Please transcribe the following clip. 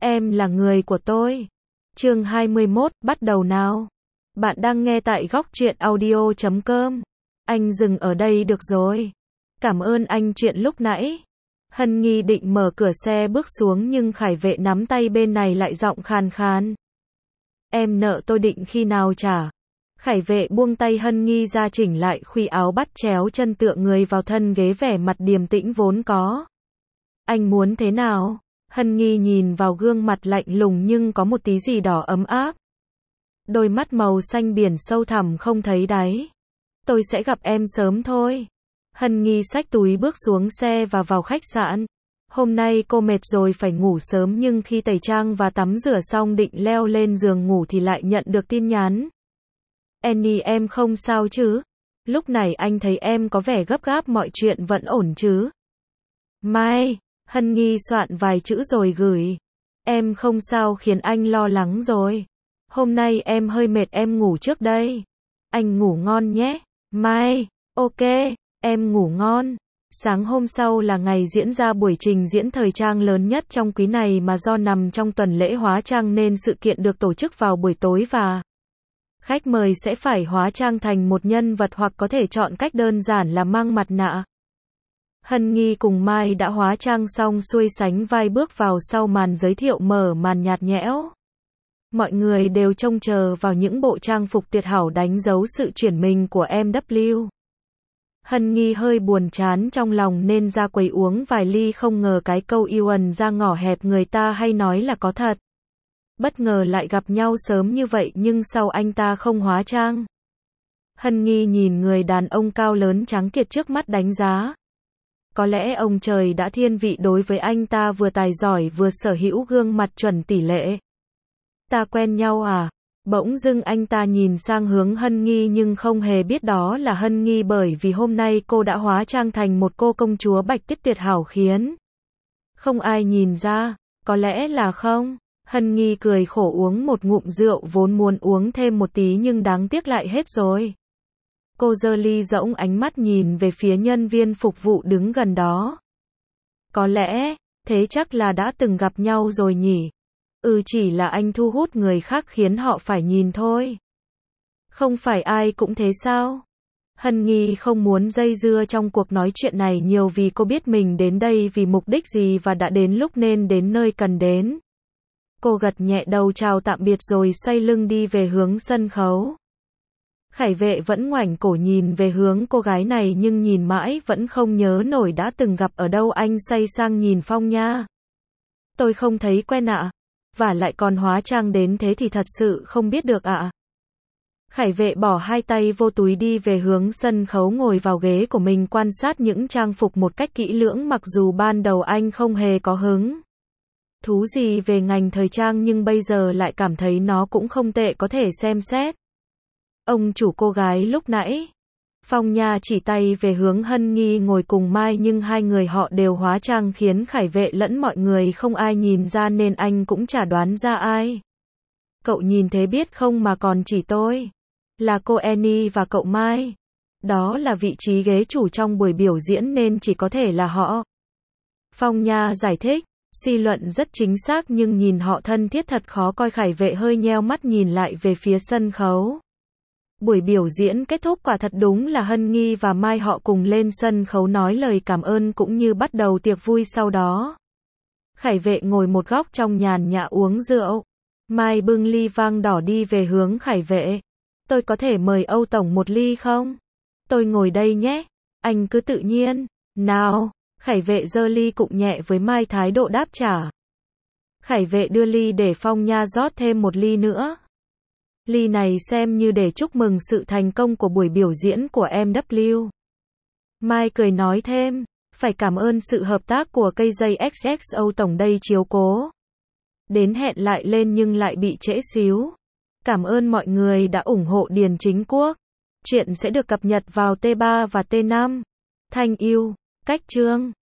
Em là người của tôi. Chương 21, bắt đầu nào. Bạn đang nghe tại góc truyện audio.com. Anh dừng ở đây được rồi. Cảm ơn anh chuyện lúc nãy. Hân Nghi định mở cửa xe bước xuống nhưng Khải Vệ nắm tay bên này lại giọng khàn khàn. Em nợ tôi định khi nào trả? Khải Vệ buông tay Hân Nghi ra chỉnh lại khuy áo bắt chéo chân tựa người vào thân ghế, vẻ mặt điềm tĩnh vốn có. Anh muốn thế nào? Hân Nghi nhìn vào gương mặt lạnh lùng nhưng có một tí gì đó ấm áp. Đôi mắt màu xanh biển sâu thẳm không thấy đáy. Tôi sẽ gặp em sớm thôi. Hân Nghi xách túi bước xuống xe và vào khách sạn. Hôm nay cô mệt rồi phải ngủ sớm nhưng khi tẩy trang và tắm rửa xong định leo lên giường ngủ thì lại nhận được tin nhắn. Annie, em không sao chứ? Lúc này anh thấy em có vẻ gấp gáp, mọi chuyện vẫn ổn chứ? Mai. Hân Nghi soạn vài chữ rồi gửi. Em không sao khiến anh lo lắng rồi. Hôm nay em hơi mệt, em ngủ trước đây. Anh ngủ ngon nhé. Mai. Ok, em ngủ ngon. Sáng hôm sau là ngày diễn ra buổi trình diễn thời trang lớn nhất trong quý này mà do nằm trong tuần lễ hóa trang nên sự kiện được tổ chức vào buổi tối và khách mời sẽ phải hóa trang thành một nhân vật hoặc có thể chọn cách đơn giản là mang mặt nạ. Hân Nghi cùng Mai đã hóa trang xong xuôi sánh vai bước vào sau màn giới thiệu mở màn nhạt nhẽo. Mọi người đều trông chờ vào những bộ trang phục tuyệt hảo đánh dấu sự chuyển mình của MW. Hân Nghi hơi buồn chán trong lòng nên ra quầy uống vài ly, không ngờ cái câu yêu ẩn ra ngõ hẹp người ta hay nói là có thật. Bất ngờ lại gặp nhau sớm như vậy nhưng sao anh ta không hóa trang? Hân Nghi nhìn người đàn ông cao lớn trắng kiệt trước mắt đánh giá. Có lẽ ông trời đã thiên vị đối với anh ta, vừa tài giỏi vừa sở hữu gương mặt chuẩn tỷ lệ. Ta quen nhau à? Bỗng dưng anh ta nhìn sang hướng Hân Nghi nhưng không hề biết đó là Hân Nghi, bởi vì hôm nay cô đã hóa trang thành một cô công chúa bạch tiếp tuyệt hảo khiến không ai nhìn ra. Có lẽ là không. Hân Nghi cười khổ uống một ngụm rượu, vốn muốn uống thêm một tí nhưng đáng tiếc lại hết rồi. Cô giơ ly rỗng, ánh mắt nhìn về phía nhân viên phục vụ đứng gần đó. Có lẽ, thế chắc là đã từng gặp nhau rồi nhỉ? Chỉ là anh thu hút người khác khiến họ phải nhìn thôi. Không phải ai cũng thế sao? Hân Nghi không muốn dây dưa trong cuộc nói chuyện này nhiều vì cô biết mình đến đây vì mục đích gì và đã đến lúc nên đến nơi cần đến. Cô gật nhẹ đầu chào tạm biệt rồi xoay lưng đi về hướng sân khấu. Khải Vệ vẫn ngoảnh cổ nhìn về hướng cô gái này nhưng nhìn mãi vẫn không nhớ nổi đã từng gặp ở đâu. Anh xoay sang nhìn Phong Nha. Tôi không thấy quen ạ. Và lại còn hóa trang đến thế thì thật sự không biết được ạ. Khải Vệ bỏ hai tay vô túi đi về hướng sân khấu, ngồi vào ghế của mình quan sát những trang phục một cách kỹ lưỡng. Mặc dù ban đầu anh không hề có hứng thú gì về ngành thời trang nhưng bây giờ lại cảm thấy nó cũng không tệ, có thể xem xét. Ông chủ, cô gái lúc nãy. Phong Nha chỉ tay về hướng Hân Nghi ngồi cùng Mai nhưng hai người họ đều hóa trang khiến Khải Vệ lẫn mọi người không ai nhìn ra nên anh cũng chả đoán ra ai. Cậu nhìn thế biết không mà còn chỉ tôi. Là cô Annie và cậu Mai. Đó là vị trí ghế chủ trong buổi biểu diễn nên chỉ có thể là họ. Phong Nha giải thích. Suy luận rất chính xác nhưng nhìn họ thân thiết thật khó coi. Khải Vệ hơi nheo mắt nhìn lại về phía sân khấu. Buổi biểu diễn kết thúc, quả thật đúng là Hân Nghi và Mai họ cùng lên sân khấu nói lời cảm ơn cũng như bắt đầu tiệc vui sau đó. Khải Vệ ngồi một góc trong nhàn nhã uống rượu. Mai bưng ly vang đỏ đi về hướng Khải Vệ. Tôi có thể mời Âu Tổng một ly không? Tôi ngồi đây nhé. Anh cứ tự nhiên. Nào. Khải Vệ giơ ly cụng nhẹ với Mai, thái độ đáp trả. Khải Vệ đưa ly để Phong Nha rót thêm một ly nữa. Ly này xem như để chúc mừng sự thành công của buổi biểu diễn của MW. Mai cười nói thêm, phải cảm ơn sự hợp tác của cây dây XXO Tổng đây chiếu cố. Đến hẹn lại lên nhưng lại bị trễ xíu. Cảm ơn mọi người đã ủng hộ Điền Chính Quốc. Chuyện sẽ được cập nhật vào T3 và T5. Thanh yêu, cách chương.